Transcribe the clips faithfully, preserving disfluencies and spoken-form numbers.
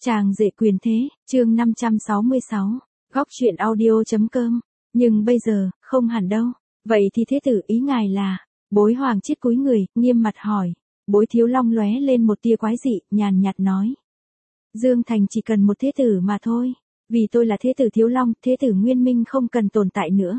Chàng rể quyền thế, chương năm trăm sáu mươi sáu, góc truyện audio.com, nhưng bây giờ, không hẳn đâu. Vậy thì thế tử ý ngài là, Bối Hoàng Chiết cúi người, nghiêm mặt hỏi. Bối Thiếu Long lóe lên một tia quái dị, nhàn nhạt nói. Dương Thành chỉ cần một thế tử mà thôi, vì tôi là thế tử Thiếu Long, thế tử Nguyên Minh không cần tồn tại nữa.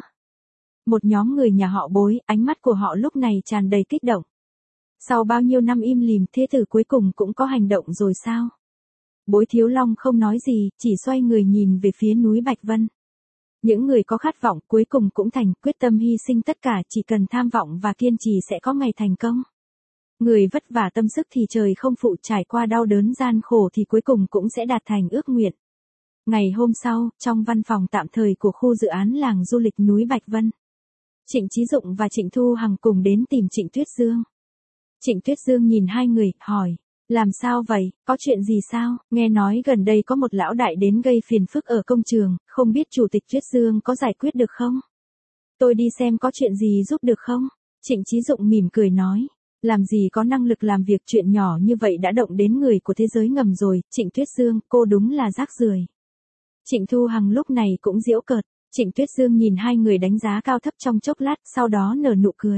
Một nhóm người nhà họ Bối, ánh mắt của họ lúc này tràn đầy kích động. Sau bao nhiêu năm im lìm, thế tử cuối cùng cũng có hành động rồi sao? Bối Thiếu Long không nói gì, chỉ xoay người nhìn về phía núi Bạch Vân. Những người có khát vọng cuối cùng cũng thành, quyết tâm hy sinh tất cả, chỉ cần tham vọng và kiên trì sẽ có ngày thành công. Người vất vả tâm sức thì trời không phụ, trải qua đau đớn gian khổ thì cuối cùng cũng sẽ đạt thành ước nguyện. Ngày hôm sau, trong văn phòng tạm thời của khu dự án làng du lịch núi Bạch Vân, Trịnh Chí Dụng và Trịnh Thu Hằng cùng đến tìm Trịnh Tuyết Dương. Trịnh Tuyết Dương nhìn hai người, hỏi. Làm sao vậy, có chuyện gì sao? Nghe nói gần đây có một lão đại đến gây phiền phức ở công trường, không biết chủ tịch Tuyết Dương có giải quyết được không? Tôi đi xem có chuyện gì giúp được không? Trịnh Chí Dụng mỉm cười nói. Làm gì có năng lực làm việc chuyện nhỏ như vậy đã động đến người của thế giới ngầm rồi, Trịnh Tuyết Dương, cô đúng là rác rưởi. Trịnh Thu Hằng lúc này cũng giễu cợt. Trịnh Tuyết Dương nhìn hai người đánh giá cao thấp trong chốc lát, sau đó nở nụ cười.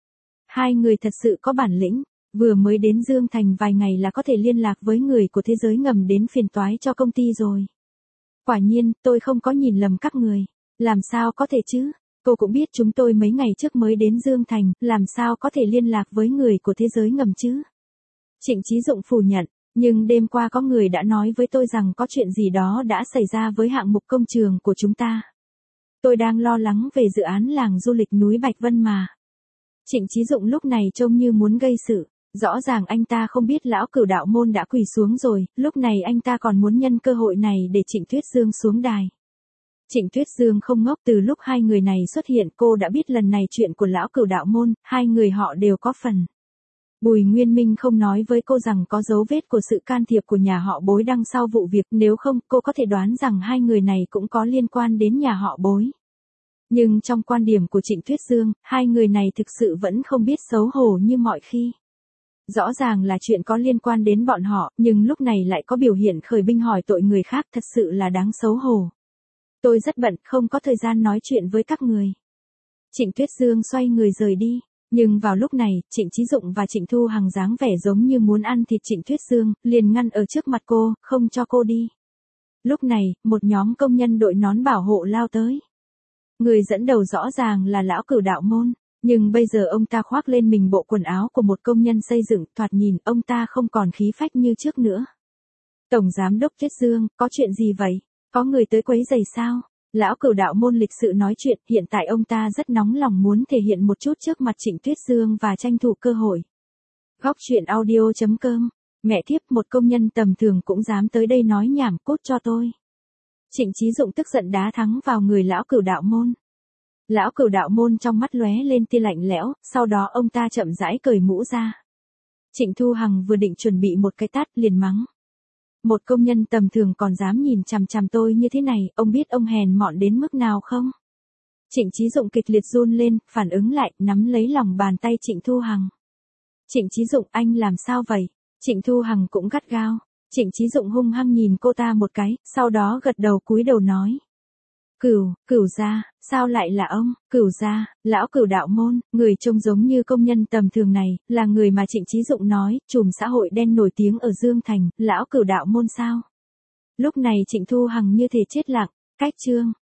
Hai người thật sự có bản lĩnh. Vừa mới đến Dương Thành vài ngày là có thể liên lạc với người của thế giới ngầm đến phiền toái cho công ty rồi. Quả nhiên, tôi không có nhìn lầm các người. Làm sao có thể chứ? Cô cũng biết chúng tôi mấy ngày trước mới đến Dương Thành, làm sao có thể liên lạc với người của thế giới ngầm chứ? Trịnh Chí Dụng phủ nhận, nhưng đêm qua có người đã nói với tôi rằng có chuyện gì đó đã xảy ra với hạng mục công trường của chúng ta. Tôi đang lo lắng về dự án làng du lịch núi Bạch Vân mà. Trịnh Chí Dụng lúc này trông như muốn gây sự. Rõ ràng anh ta không biết lão Cửu Đạo Môn đã quỳ xuống rồi, lúc này anh ta còn muốn nhân cơ hội này để Trịnh Tuyết Dương xuống đài. Trịnh Tuyết Dương không ngốc, từ lúc hai người này xuất hiện cô đã biết lần này chuyện của lão Cửu Đạo Môn, hai người họ đều có phần. Bùi Nguyên Minh không nói với cô rằng có dấu vết của sự can thiệp của nhà họ Bối đằng sau vụ việc, nếu không cô có thể đoán rằng hai người này cũng có liên quan đến nhà họ Bối. Nhưng trong quan điểm của Trịnh Tuyết Dương, hai người này thực sự vẫn không biết xấu hổ như mọi khi. Rõ ràng là chuyện có liên quan đến bọn họ, nhưng lúc này lại có biểu hiện khởi binh hỏi tội người khác, thật sự là đáng xấu hổ. Tôi rất bận, không có thời gian nói chuyện với các người. Trịnh Tuyết Dương xoay người rời đi, nhưng vào lúc này, Trịnh Chí Dụng và Trịnh Thu Hằng dáng vẻ giống như muốn ăn thịt Trịnh Tuyết Dương, liền ngăn ở trước mặt cô, không cho cô đi. Lúc này, một nhóm công nhân đội nón bảo hộ lao tới. Người dẫn đầu rõ ràng là lão Cửu Đạo Môn. Nhưng bây giờ ông ta khoác lên mình bộ quần áo của một công nhân xây dựng, thoạt nhìn ông ta không còn khí phách như trước nữa. Tổng Giám đốc Tuyết Dương, có chuyện gì vậy? Có người tới quấy rầy sao? Lão Cửu Đạo Môn lịch sự nói chuyện, hiện tại ông ta rất nóng lòng muốn thể hiện một chút trước mặt Trịnh Tuyết Dương và tranh thủ cơ hội. Góc truyện audio.com, mẹ thiếp, một công nhân tầm thường cũng dám tới đây nói nhảm, cút cho tôi. Trịnh Chí Dụng tức giận đá thắng vào người lão Cửu Đạo Môn. Lão Cửu Đạo Môn trong mắt lóe lên tia lạnh lẽo, sau đó ông ta chậm rãi cởi mũ ra. Trịnh Thu Hằng vừa định chuẩn bị một cái tát liền mắng. Một công nhân tầm thường còn dám nhìn chằm chằm tôi như thế này, ông biết ông hèn mọn đến mức nào không? Trịnh Chí Dụng kịch liệt run lên, phản ứng lại, nắm lấy lòng bàn tay Trịnh Thu Hằng. Trịnh Chí Dụng, anh làm sao vậy? Trịnh Thu Hằng cũng gắt gao. Trịnh Chí Dụng hung hăng nhìn cô ta một cái, sau đó gật đầu cúi đầu nói. Cửu, Cửu gia, sao lại là ông? Cửu gia, lão Cửu Đạo Môn, người trông giống như công nhân tầm thường này, là người mà Trịnh Chí Dụng nói, trùm xã hội đen nổi tiếng ở Dương Thành, lão Cửu Đạo Môn sao? Lúc này Trịnh Thu Hằng như thể chết lặng, cách chương.